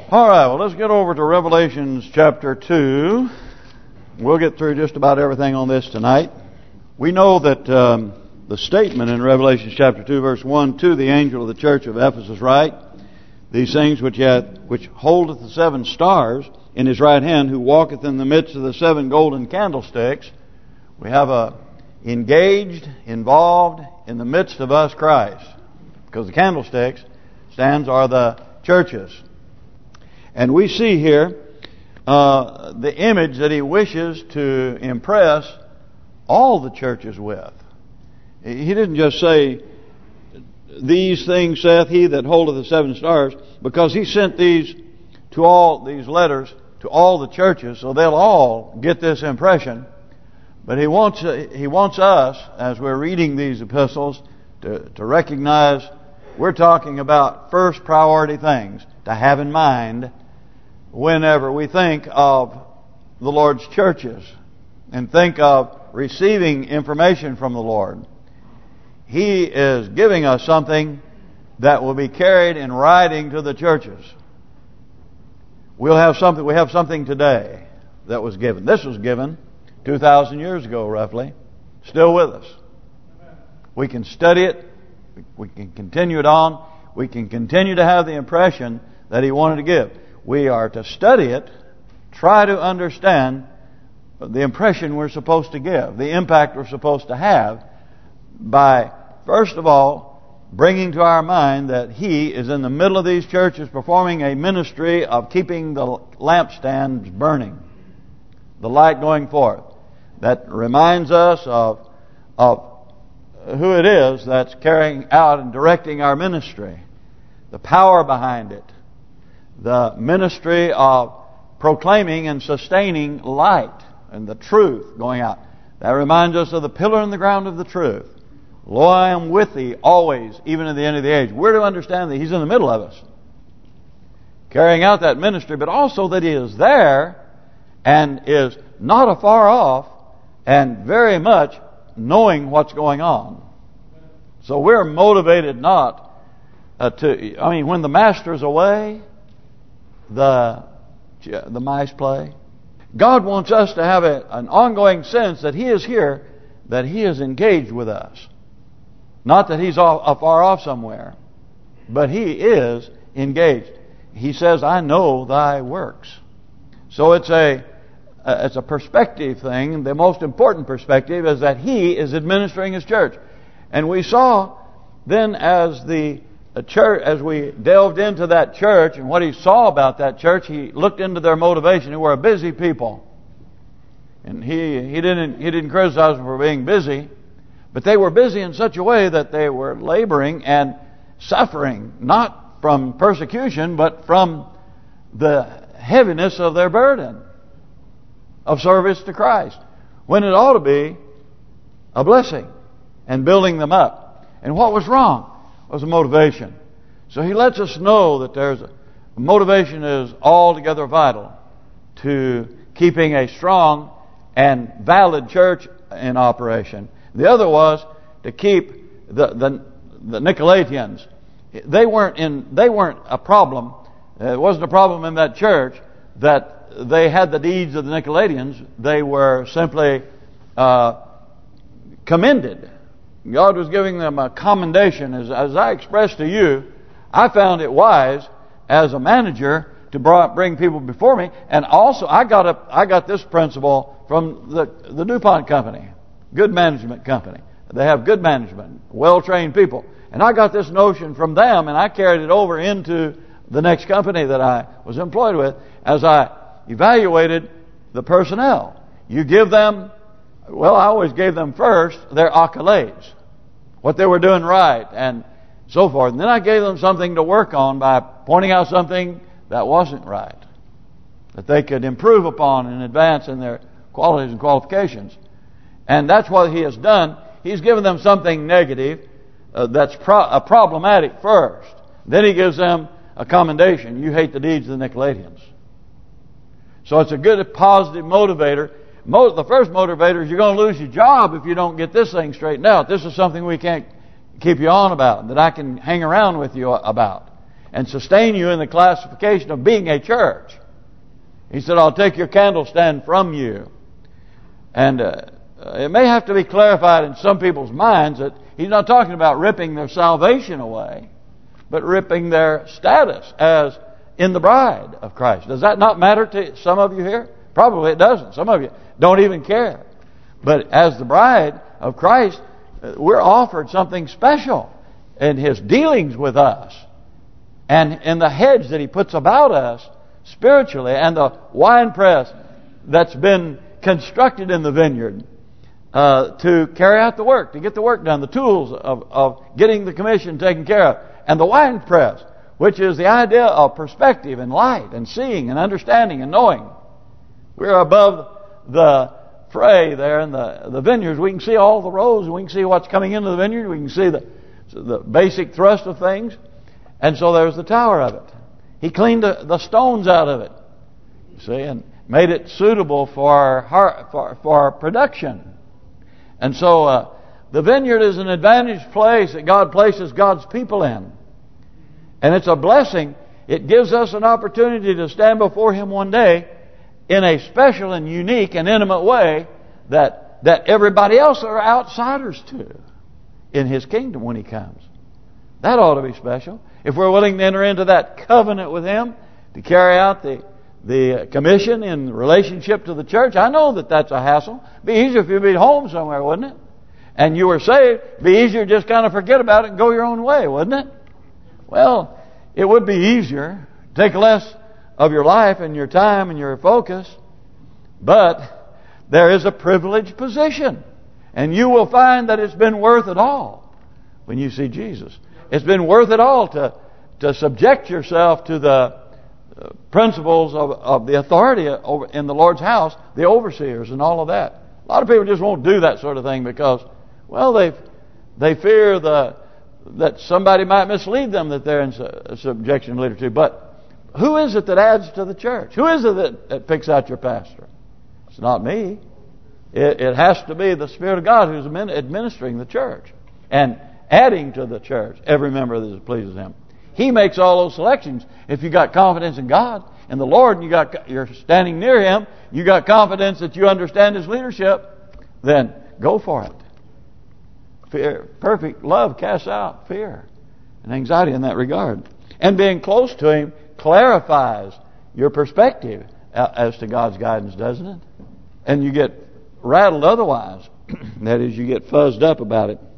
All right, well, let's get over to Revelations chapter 2. We'll get through just about everything on this tonight. We know that the statement in Revelation chapter 2, verse 1, to the angel of the church of Ephesus write, these things which holdeth the 7 stars in his right hand, who walketh in the midst of the 7 golden candlesticks. We have engaged, involved in the midst of us Christ, because the candlesticks are the churches. And we see here the image that he wishes to impress all the churches with. He didn't just say, these things saith he that holdeth the 7 stars, because he sent these letters to all the churches, so they'll all get this impression. But he wants us, as we're reading these epistles, to recognize we're talking about first priority things to have in mind whenever we think of the Lord's churches and think of receiving information from the Lord. He is giving us something that will be carried in writing to the churches. We have something today that was given. This was given 2,000 years ago, roughly. Still with us. We can study it. We can continue it on. We can continue to have the impression that he wanted to give. We are to study it, try to understand the impression we're supposed to give, the impact we're supposed to have, by, first of all, bringing to our mind that he is in the middle of these churches performing a ministry of keeping the lampstands burning, the light going forth. That reminds us of who it is that's carrying out and directing our ministry, the power behind it, the ministry of proclaiming and sustaining light and the truth going out. That reminds us of the pillar and the ground of the truth. Lo, I am with thee always, even to the end of the age. We're to understand that he's in the middle of us, carrying out that ministry, but also that he is there and is not afar off and very much knowing what's going on. So we're motivated not when the master's away, the mice play. God wants us to have an ongoing sense that he is here, that he is engaged with us. Not that he's afar off somewhere, but he is engaged. He says, I know thy works. So it's a perspective thing. The most important perspective is that he is administering his church. And we saw then as the church, as we delved into that church and what he saw about that church, he looked into their motivation. They were a busy people. And he didn't criticize them for being busy, but they were busy in such a way that they were laboring and suffering, not from persecution, but from the heaviness of their burden of service to Christ, when it ought to be a blessing and building them up. And what was wrong was a motivation. So he lets us know that there's motivation is altogether vital to keeping a strong and valid church in operation. The other was to keep the Nicolaitans. They weren't a problem. It wasn't a problem in that church that they had the deeds of the Nicolaitans. They were simply commended. God was giving them a commendation. As I expressed to you, I found it wise as a manager to bring people before me. And also, I got this principle from the DuPont company, good management company. They have good management, well-trained people. And I got this notion from them, and I carried it over into the next company that I was employed with as I evaluated the personnel. You give them, I always gave them first their accolades, what they were doing right and so forth. And then I gave them something to work on by pointing out something that wasn't right, that they could improve upon and advance in their qualities and qualifications. And that's what he has done. He's given them something negative that's problematic first. Then he gives them a commendation. You hate the deeds of the Nicolaitans. So it's a good, positive motivator. The first motivator is you're going to lose your job if you don't get this thing straightened out. This is something we can't keep you on about, that I can hang around with you about. and sustain you in the classification of being a church. He said, I'll take your candlestand from you. And it may have to be clarified in some people's minds that he's not talking about ripping their salvation away, but ripping their status as in the bride of Christ. Does that not matter to some of you here? Probably it doesn't. Some of you don't even care. But as the bride of Christ, we're offered something special in His dealings with us, and in the hedge that He puts about us spiritually, and the winepress that's been constructed in the vineyard to carry out the work, to get the work done, the tools of getting the commission taken care of, and the winepress, which is the idea of perspective and light and seeing and understanding and knowing. We're above the fray there in the vineyards. We can see all the rows, and we can see what's coming into the vineyard. We can see the basic thrust of things. And so there's the tower of it. He cleaned the stones out of it, you see, and made it suitable for production. And so the vineyard is an advantaged place that God places God's people in. And it's a blessing. It gives us an opportunity to stand before Him one day in a special and unique and intimate way that everybody else are outsiders to in His kingdom when He comes. That ought to be special. If we're willing to enter into that covenant with Him to carry out the commission in relationship to the church, I know that that's a hassle. It'd be easier if you'd be home somewhere, wouldn't it? And you were saved. It'd be easier to just kind of forget about it and go your own way, wouldn't it? Well, it would be easier. Take less of your life and your time and your focus. But there is a privileged position. And you will find that it's been worth it all when you see Jesus. It's been worth it all to subject yourself to the principles of the authority over in the Lord's house, the overseers and all of that. A lot of people just won't do that sort of thing because, well, they fear that somebody might mislead them that they're in subjection to leader to. But who is it that adds to the church? Who is it that picks out your pastor? It's not me. It has to be the Spirit of God who's administering the church and adding to the church every member that pleases Him. He makes all those selections. If you got confidence in God and the Lord, and you're standing near Him, you got confidence that you understand His leadership, then go for it. Fear, perfect love casts out fear and anxiety in that regard. And being close to Him clarifies your perspective as to God's guidance, doesn't it? And you get rattled otherwise. That is, you get fuzzed up about it.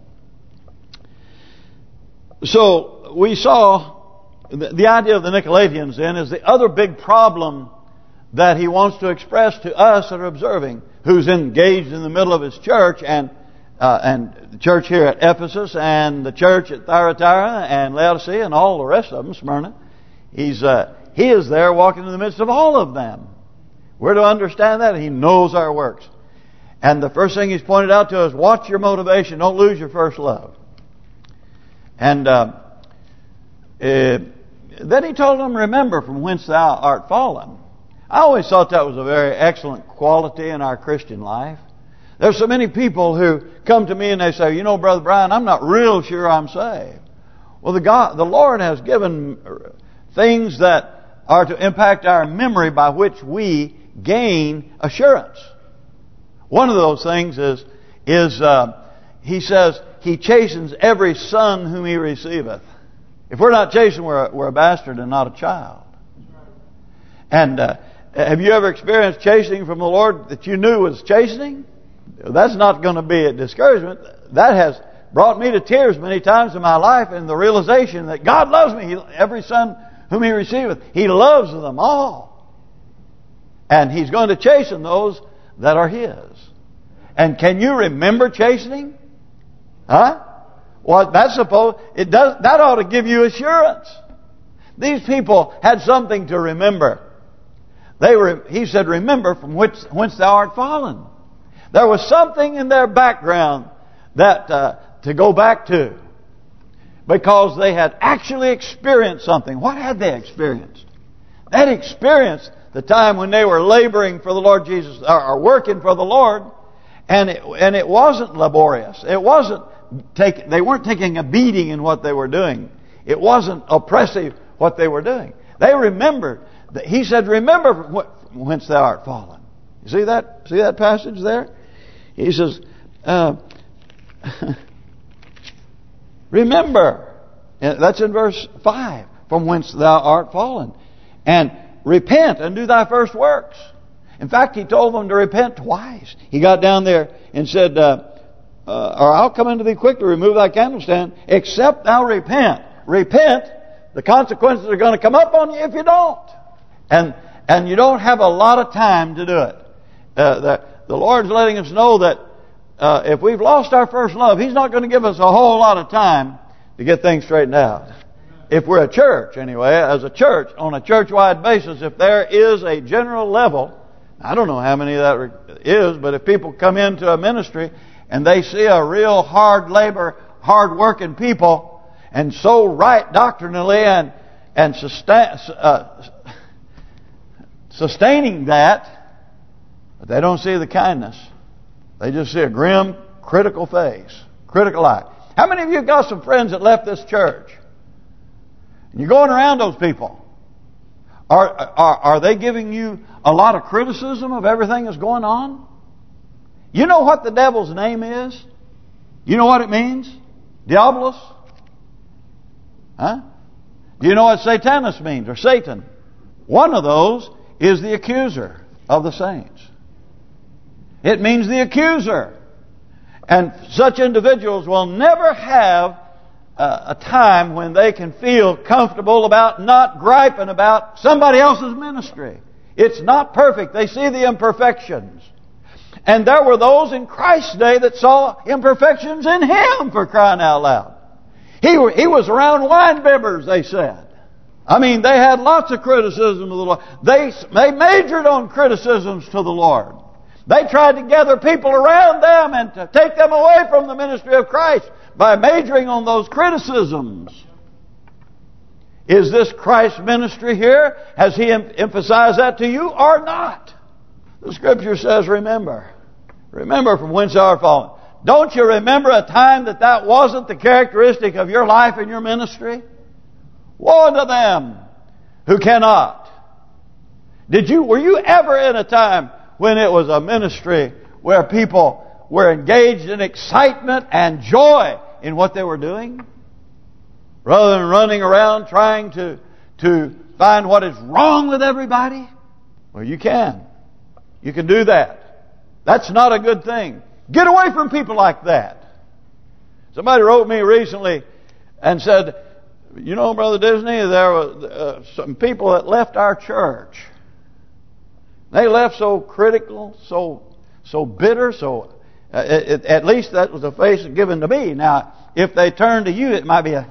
So we saw the idea of the Nicolaitans then is the other big problem that he wants to express to us that are observing, who's engaged in the middle of his church and the church here at Ephesus and the church at Thyatira and Laodicea and all the rest of them, Smyrna. He is there walking in the midst of all of them. We're to understand that. He knows our works. And the first thing he's pointed out to us, watch your motivation. Don't lose your first love. And then he told them, remember from whence thou art fallen. I always thought that was a very excellent quality in our Christian life. There's so many people who come to me and they say, you know, Brother Brian, I'm not real sure I'm saved. Well, the Lord has given things that are to impact our memory by which we gain assurance. One of those things is he says, He chastens every son whom He receiveth. If we're not chastened, we're a bastard and not a child. And have you ever experienced chastening from the Lord that you knew was chastening? That's not going to be a discouragement. That has brought me to tears many times in my life, in the realization that God loves me. Every son whom He receiveth, He loves them all. And He's going to chasten those that are His. And can you remember chastening? Huh? Well, that ought to give you assurance. These people had something to remember. He said, remember from whence thou art fallen. There was something in their background that to go back to, because they had actually experienced something. What had they experienced? They had experienced the time when they were laboring for the Lord Jesus, or working for the Lord, and it wasn't laborious. It wasn't they weren't taking a beating in what they were doing. It wasn't oppressive what they were doing. They remembered. He said, remember whence thou art fallen. You see that? See that passage there? He says, remember. That's in verse 5. From whence thou art fallen. And repent and do thy first works. In fact, he told them to repent twice. He got down there and said, or I'll come unto thee quickly, remove thy candlestand, except thou repent. Repent, the consequences are going to come up on you if you don't. And you don't have a lot of time to do it. The Lord's letting us know that if we've lost our first love, He's not going to give us a whole lot of time to get things straightened out. If we're a church, anyway, as a church, on a church-wide basis, if there is a general level, I don't know how many that is, but if people come into a ministry and they see a real hard labor, hard-working people, and so right doctrinally and sustaining that, but they don't see the kindness. They just see a grim, critical face, critical eye. How many of you got some friends that left this church? And you're going around those people. Are they giving you a lot of criticism of everything that's going on? You know what the devil's name is? You know what it means? Diabolos? Huh? Do you know what Satanus means, or Satan? One of those is the accuser of the saints. It means the accuser. And such individuals will never have a time when they can feel comfortable about not griping about somebody else's ministry. It's not perfect. They see the imperfections. And there were those in Christ's day that saw imperfections in Him, for crying out loud. He was around wine bibbers, they said. I mean, they had lots of criticism of the Lord. They majored on criticisms to the Lord. They tried to gather people around them and to take them away from the ministry of Christ by majoring on those criticisms. Is this Christ's ministry here? Has He emphasized that to you or not? The Scripture says, remember. Remember from whence thou art fallen. Don't you remember a time that wasn't the characteristic of your life and your ministry? Woe unto them who cannot. Were you ever in a time when it was a ministry where people were engaged in excitement and joy in what they were doing, rather than running around trying to find what is wrong with everybody? Well, you can. You can do that. That's not a good thing. Get away from people like that. Somebody wrote me recently and said, you know, Brother Disney, there were some people that left our church. They left so critical, so bitter, at least that was the face given to me. Now, if they turned to you, it might be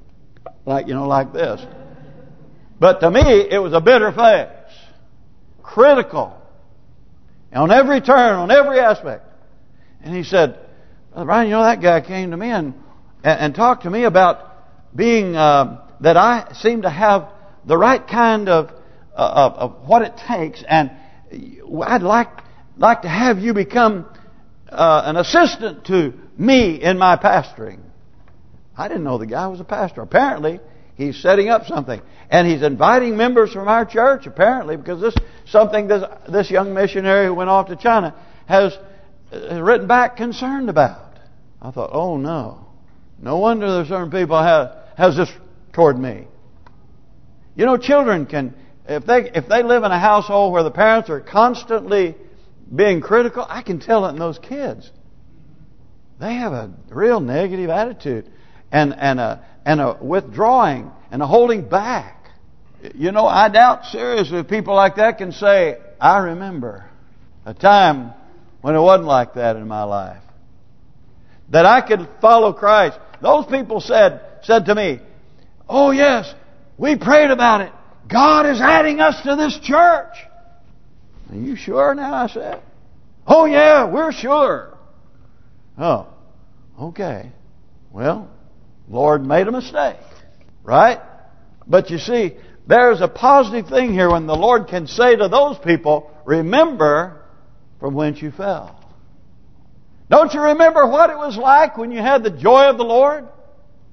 like this. But to me, it was a bitter face, critical, on every turn, on every aspect. And he said, Brother Brian, you know, that guy came to me and talked to me about being that I seem to have the right kind of what it takes, and I'd like to have you become an assistant to me in my pastoring. I didn't know the guy was a pastor. Apparently, he's setting up something, and he's inviting members from our church. Apparently, because this young missionary who went off to China has written back concerned about. I thought, oh no wonder there's certain people has this toward me. You know, children can, if they live in a household where the parents are constantly being critical, I can tell it in those kids. They have a real negative attitude and a withdrawing and a holding back. You know, I doubt seriously if people like that can say, I remember a time when it wasn't like that in my life, that I could follow Christ. Those people said to me, oh yes, we prayed about it. God is adding us to this church. Are you sure now? I said. Oh yeah, we're sure. Oh, okay. Well, Lord made a mistake, right? But you see, there's a positive thing here when the Lord can say to those people, remember from whence you fell. Don't you remember what it was like when you had the joy of the Lord?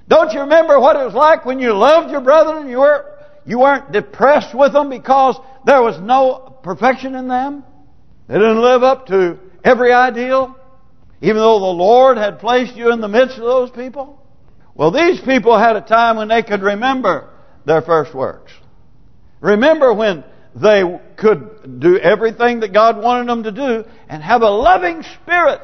Don't you remember what it was like when you loved your brethren and you weren't depressed with them because there was no perfection in them? They didn't live up to every ideal, even though the Lord had placed you in the midst of those people? Well, these people had a time when they could remember their first works. Remember when they could do everything that God wanted them to do and have a loving spirit.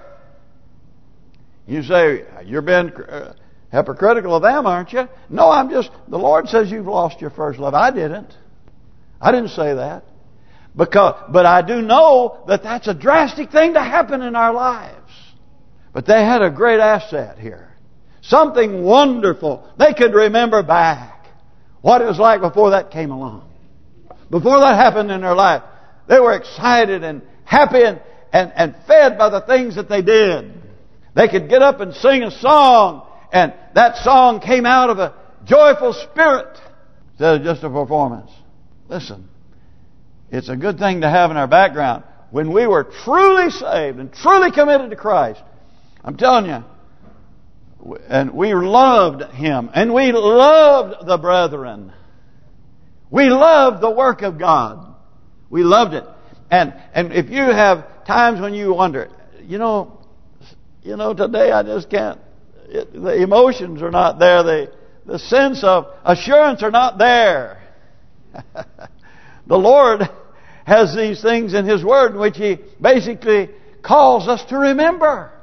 You say, you're being hypocritical of them, aren't you? No, the Lord says you've lost your first love. I didn't say that. But I do know that that's a drastic thing to happen in our lives. But they had a great asset here. Something wonderful. They could remember back what it was like before that came along. Before that happened in their life, they were excited and happy and fed by the things that they did. They could get up and sing a song, and that song came out of a joyful spirit instead of just a performance. Listen, it's a good thing to have in our background. When we were truly saved and truly committed to Christ, I'm telling you, and we loved Him, and we loved the brethren. We loved the work of God. We loved it. And if you have times when you wonder, you know, today I just can't. The emotions are not there. The sense of assurance are not there. The Lord has these things in His Word in which He basically calls us to remember.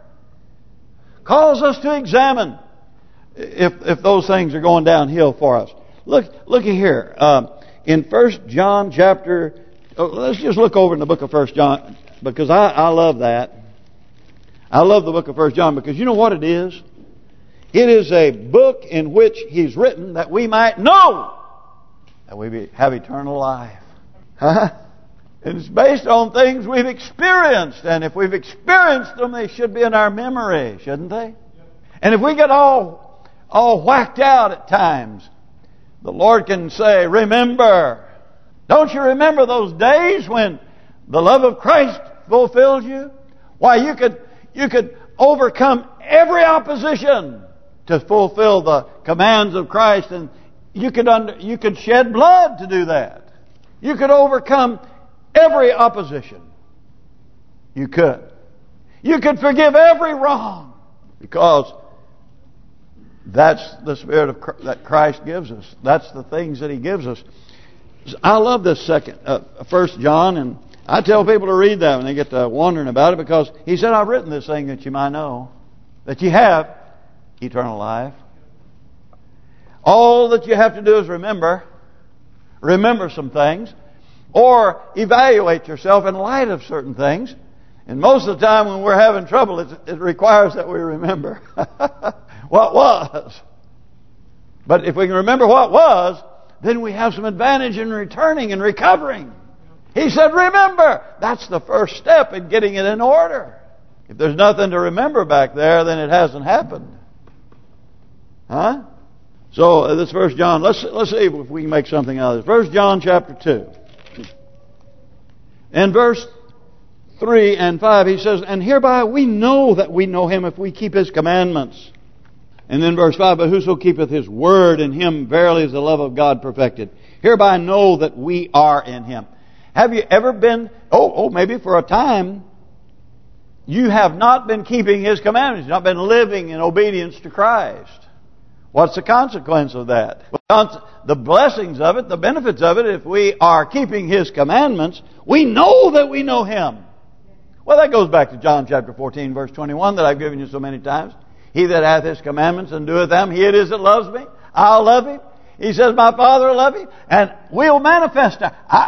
Calls us to examine if those things are going downhill for us. Look here. In 1 John chapter... let's just look over in the book of 1 John, because I love that. I love the book of 1 John because you know what it is? It is a book in which He's written that we might know that we have eternal life. And it's based on things we've experienced. And if we've experienced them, they should be in our memory, shouldn't they? And if we get all whacked out at times, the Lord can say, remember. Don't you remember those days when the love of Christ fulfilled you? Why, you could overcome every opposition to fulfill the commands of Christ, and you could shed blood to do that. You could overcome every opposition. You could. You could forgive every wrong, because that's the spirit that Christ gives us. That's the things that He gives us. I love this 1 John, and I tell people to read that when they get to wondering about it, because He said, I've written this thing that you might know, that you have eternal life. All that you have to do is remember some things, or evaluate yourself in light of certain things. And most of the time when we're having trouble, it requires that we remember what was. But if we can remember what was, then we have some advantage in returning and recovering. He said, remember. That's the first step in getting it in order. If there's nothing to remember back there, then it hasn't happened. Huh? So this 1 John, let's see if we can make something out of this. 1 John chapter 2. In verse 3 and 5, he says, and hereby we know that we know Him if we keep His commandments. And then verse 5, but whoso keepeth His word, in him verily is the love of God perfected. Hereby know that we are in Him. Have you ever been, maybe for a time, you have not been keeping His commandments. You've not been living in obedience to Christ. What's the consequence of that? The blessings of it, the benefits of it, if we are keeping His commandments, we know that we know Him. Well, that goes back to John chapter 14, verse 21 that I've given you so many times. He that hath His commandments and doeth them, he it is that loves me. I'll love him. He says, my Father will love him. And we'll manifest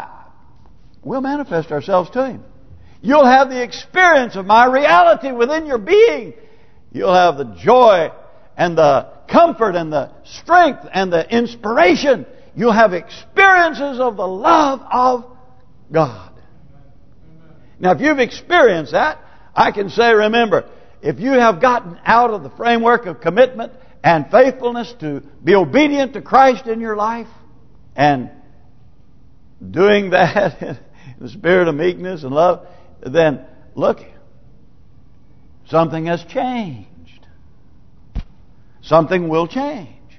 ourselves to Him. You'll have the experience of my reality within your being. You'll have the joy and the comfort and the strength and the inspiration. You'll have experiences of the love of God. Now, if you've experienced that, I can say, remember, if you have gotten out of the framework of commitment and faithfulness to be obedient to Christ in your life, and doing that in the spirit of meekness and love, then look, something has changed. Something will change.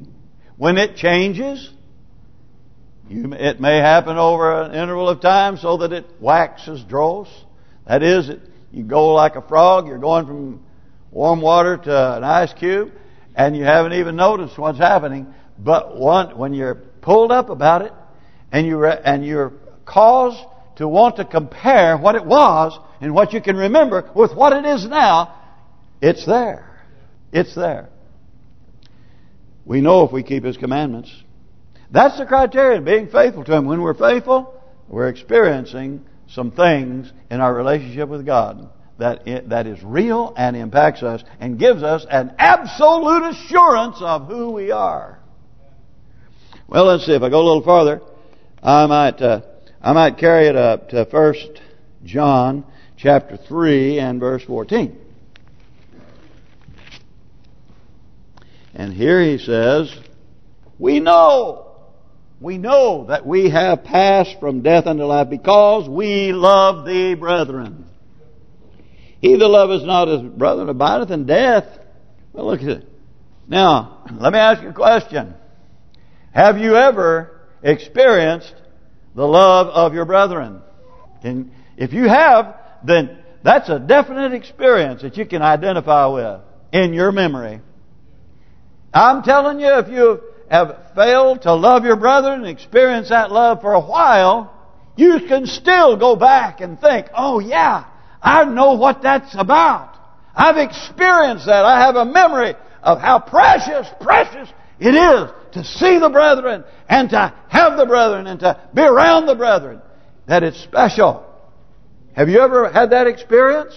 When it changes, it may happen over an interval of time so that it waxes dross. That is, you go like a frog. You're going from warm water to an ice cube, and you haven't even noticed what's happening. But when you're pulled up about it, and you're caused to want to compare what it was and what you can remember with what it is now, it's there. It's there. We know if we keep His commandments. That's the criterion, being faithful to Him. When we're faithful, we're experiencing some things in our relationship with God that is real and impacts us and gives us an absolute assurance of who we are. Well, let's see. If I go a little farther, I might carry it up to 1 John chapter 3 and verse 14. And here he says, We know that we have passed from death unto life because we love thee, brethren. He that loveth not his brother abideth in death. Well, look at it. Now, let me ask you a question. Have you ever experienced the love of your brethren? And if you have, then that's a definite experience that you can identify with in your memory. I'm telling you, if you have failed to love your brethren and experience that love for a while, you can still go back and think, oh yeah, I know what that's about. I've experienced that. I have a memory of how precious it is to see the brethren and to have the brethren and to be around the brethren. That it's special. Have you ever had that experience?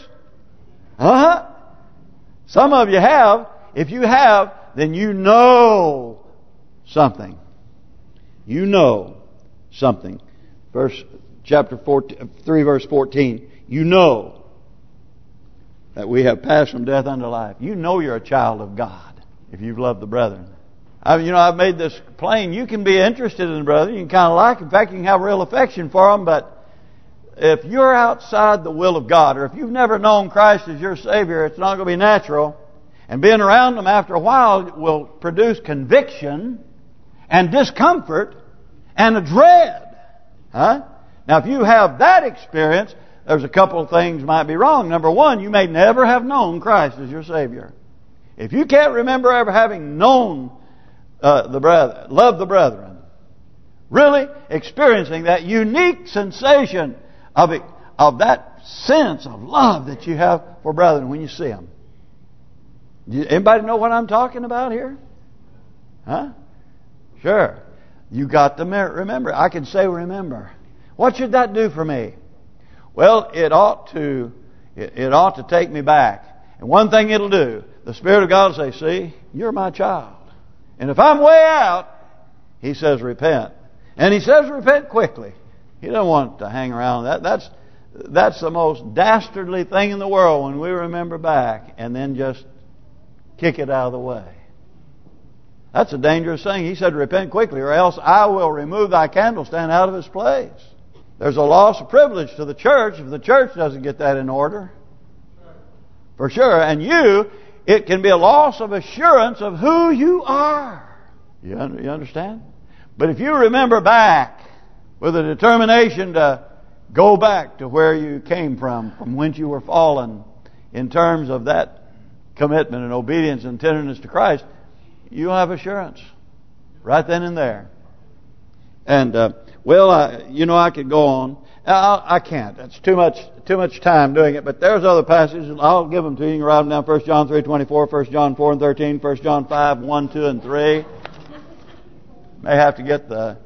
Some of you have. If you have, then you know something. You know something. Chapter 3, verse 14. You know that we have passed from death unto life. You know you're a child of God if you've loved the brethren. I've made this plain. You can be interested in the brethren. You can kind of like them. In fact, you can have real affection for them. But if you're outside the will of God, or if you've never known Christ as your Savior, it's not going to be natural. And being around them after a while will produce conviction and discomfort and a dread. Now, if you have that experience, there's a couple of things might be wrong. Number one, you may never have known Christ as your Savior. If you can't remember ever having known loved the brethren, really experiencing that unique sensation of that sense of love that you have for brethren when you see them. Anybody know what I'm talking about here? Sure. You got to remember. I can say remember. What should that do for me? Well, it ought to take me back. And one thing it'll do, the Spirit of God will say, see, you're my child. And if I'm way out, He says repent. And He says repent quickly. He doesn't want to hang around. That's the most dastardly thing in the world when we remember back and then just kick it out of the way. That's a dangerous thing. He said repent quickly or else I will remove thy candlestand out of its place. There's a loss of privilege to the church if the church doesn't get that in order. For sure. And it can be a loss of assurance of who you are. You understand? But if you remember back with a determination to go back to where you came from whence you were fallen, in terms of that commitment and obedience and tenderness to Christ, you'll have assurance right then and there. And I could go on. I can't. It's too much time doing it. But there's other passages. I'll give them to you. You can write them down. 1 John 3:24, 1 John 4 and 13, 1 John 5, 1, 2, and 3. May have to get the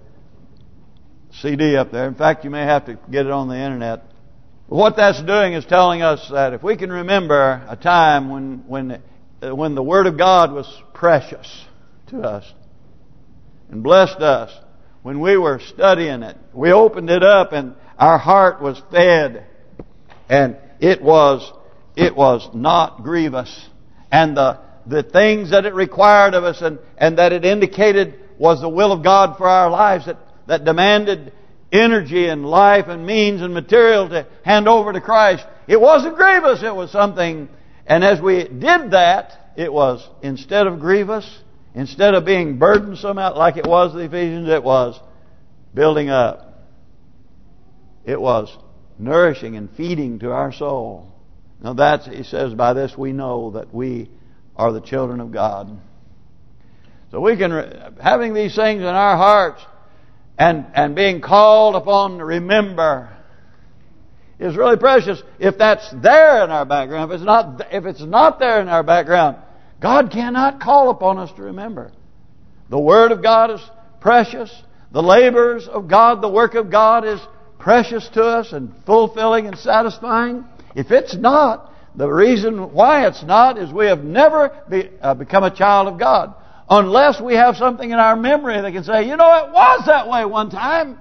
CD up there. In fact, you may have to get it on the internet. What that's doing is telling us that if we can remember a time when the Word of God was precious to us and blessed us, when we were studying it, we opened it up and our heart was fed, and it was not grievous, and the things that it required of us and that it indicated was the will of God for our lives that demanded energy and life and means and material to hand over to Christ. It wasn't grievous. It was something. And as we did that, it was, instead of grievous, Instead of being burdensome out like it was the Ephesians, it was building up. It was nourishing and feeding to our soul. Now that's, he says, by this we know that we are the children of God. So we can, having these things in our hearts and being called upon to remember is really precious. If that's there in our background, if it's not there in our background, God cannot call upon us to remember. The Word of God is precious. The labors of God, the work of God is precious to us and fulfilling and satisfying. If it's not, the reason why it's not is we have never become a child of God. Unless we have something in our memory that can say, you know, it was that way one time.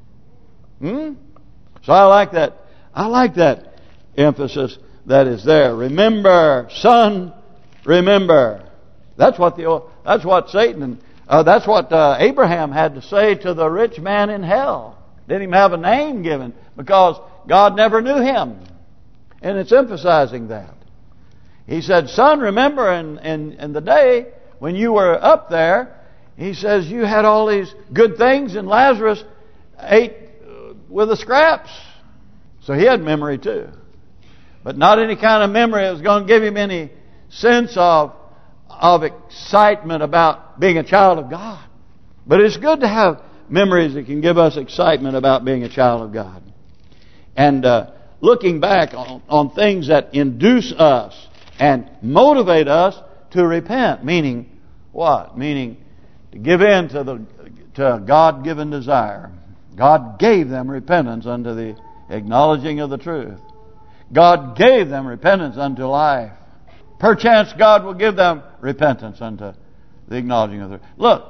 So I like that. I like that emphasis that is there. Remember, son, remember. That's what Satan and that's what Abraham had to say to the rich man in hell. Didn't even have a name given because God never knew him. And it's emphasizing that. He said, son, remember in the day when you were up there, he says, you had all these good things and Lazarus ate with the scraps. So he had memory too. But not any kind of memory that was going to give him any sense of excitement about being a child of God. But it's good to have memories that can give us excitement about being a child of God. And looking back on things that induce us and motivate us to repent. Meaning what? Meaning to give in to a God-given desire. God gave them repentance unto the acknowledging of the truth. God gave them repentance unto life. Perchance God will give them repentance unto the acknowledging of the truth. Look,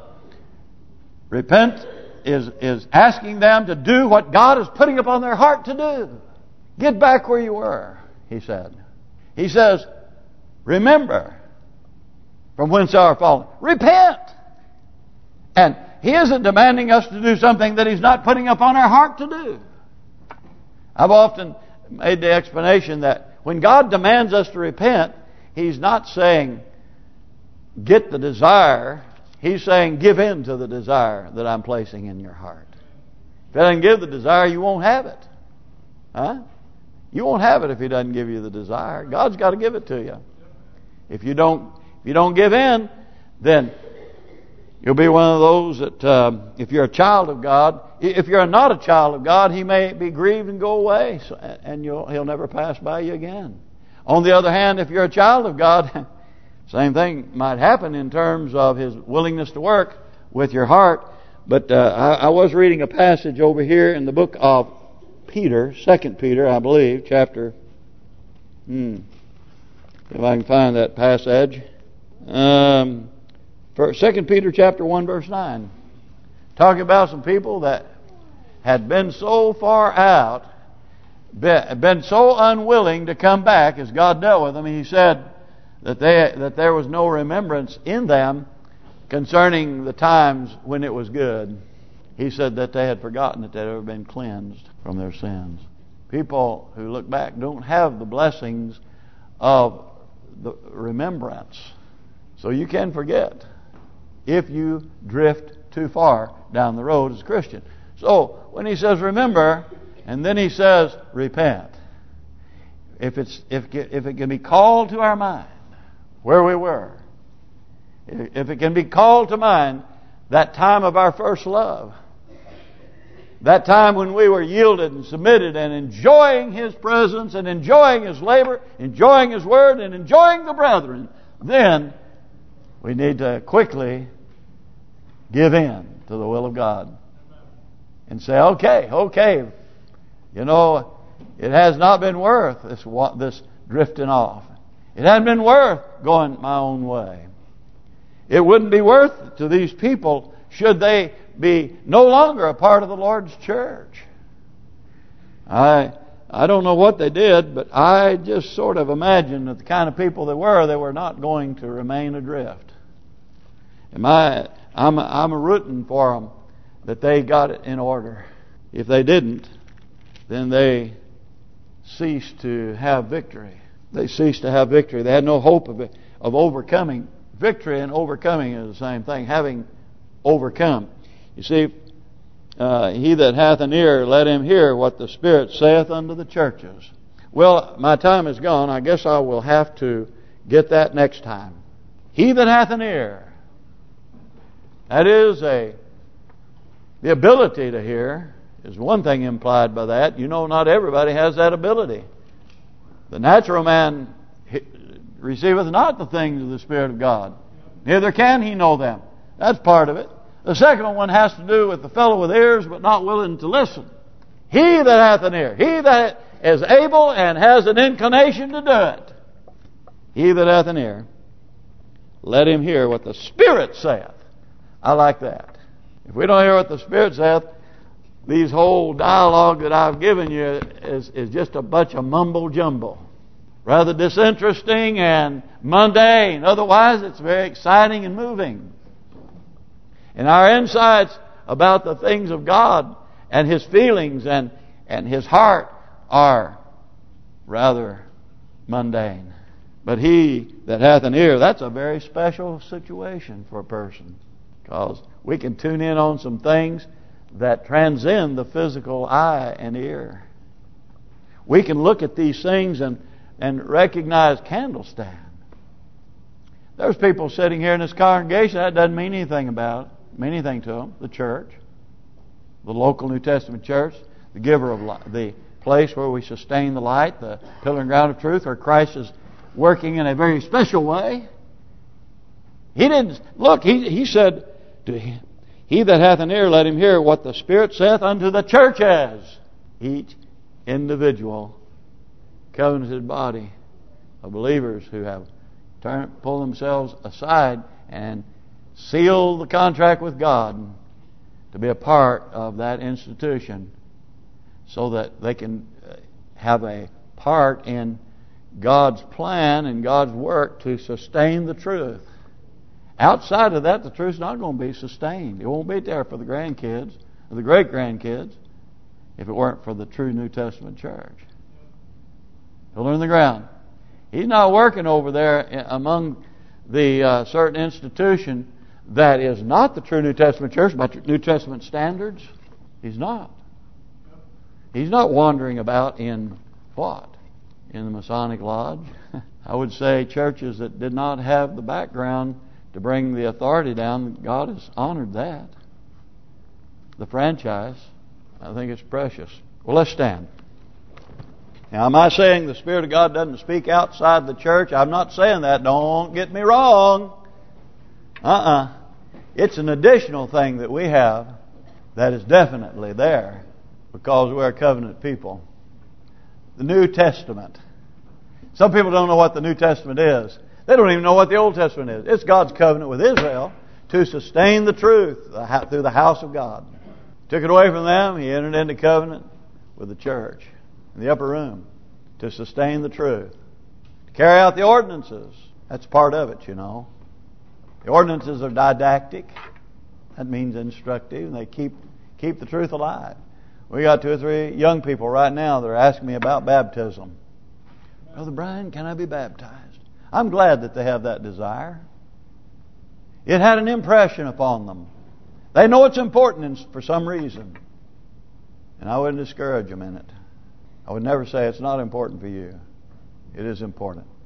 repent is asking them to do what God is putting upon their heart to do. Get back where you were, he said. He says, remember from whence thou art fallen. Repent. And he isn't demanding us to do something that he's not putting upon our heart to do. I've often made the explanation that when God demands us to repent, he's not saying get the desire. He's saying give in to the desire that I'm placing in your heart. If he doesn't give the desire, you won't have it. You won't have it if he doesn't give you the desire. God's got to give it to you. If you don't give in, then you'll be one of those that if you're a child of God, if you're not a child of God, he may be grieved and go away, and he'll never pass by you again. On the other hand, if you're a child of God, same thing might happen in terms of his willingness to work with your heart. But I was reading a passage over here in the book of Peter, 2 Peter, I believe, chapter. If I can find that passage. 2 Peter chapter 1 verse 9. Talking about some people that had been so far out, been so unwilling to come back as God dealt with them. He said that there was no remembrance in them concerning the times when it was good. He said that they had forgotten that they had ever been cleansed from their sins. People who look back don't have the blessings of the remembrance. So you can forget if you drift too far down the road as a Christian. So when he says remember, and then he says repent, if it can be called to our mind where we were, if it can be called to mind that time of our first love, that time when we were yielded and submitted and enjoying his presence and enjoying his labor, enjoying his word and enjoying the brethren, then we need to quickly give in to the will of God and say, okay, you know, it has not been worth this drifting off. It hasn't been worth going my own way. It wouldn't be worth to these people should they be no longer a part of the Lord's church. I don't know what they did, but I just sort of imagine that the kind of people they were not going to remain adrift. I'm rooting for them that they got it in order. If they didn't, then they ceased to have victory. They ceased to have victory. They had no hope of overcoming victory and overcoming is the same thing. Having overcome. You see, he that hath an ear, let him hear what the Spirit saith unto the churches. Well, my time is gone. I guess I will have to get that next time. He that hath an ear. That is the ability to hear is one thing implied by that. You know, not everybody has that ability. The natural man receiveth not the things of the Spirit of God. Neither can he know them. That's part of it. The second one has to do with the fellow with ears but not willing to listen. He that hath an ear. He that is able and has an inclination to do it. He that hath an ear. Let him hear what the Spirit saith. I like that. If we don't hear what the Spirit saith, these whole dialogue that I've given you is just a bunch of mumble jumble. Rather disinteresting and mundane. Otherwise, it's very exciting and moving. And our insights about the things of God and His feelings and His heart are rather mundane. But he that hath an ear, that's a very special situation for a person. Because we can tune in on some things that transcend the physical eye and ear. We can look at these things and recognize candlestand. There's people sitting here in this congregation that doesn't mean anything to them. The church, the local New Testament church, the giver of light, the place where we sustain the light, the pillar and ground of truth, where Christ is working in a very special way. He didn't look. He said, "He that hath an ear, let him hear what the Spirit saith unto the churches." Each individual covenanted body of believers who have pulled themselves aside and sealed the contract with God to be a part of that institution, so that they can have a part in God's plan and God's work to sustain the truth. Outside of that, the truth's not going to be sustained. It won't be there for the grandkids or the great-grandkids if it weren't for the true New Testament church. Pillar in the ground. He's not working over there among the certain institution that is not the true New Testament church by New Testament standards. He's not. He's not wandering about in what? In the Masonic Lodge. I would say churches that did not have the background to bring the authority down, God has honored that. The franchise, I think it's precious. Well, let's stand. Now, am I saying the Spirit of God doesn't speak outside the church? I'm not saying that. Don't get me wrong. It's an additional thing that we have that is definitely there because we're a covenant people. The New Testament. Some people don't know what the New Testament is. They don't even know what the Old Testament is. It's God's covenant with Israel to sustain the truth through the house of God. Took it away from them. He entered into covenant with the church in the upper room to sustain the truth. To carry out the ordinances. That's part of it, you know. The ordinances are didactic. That means instructive. And they keep the truth alive. We got 2 or 3 young people right now that are asking me about baptism. Brother Brian, can I be baptized? I'm glad that they have that desire. It had an impression upon them. They know it's important for some reason. And I wouldn't discourage them in it. I would never say it's not important for you. It is important.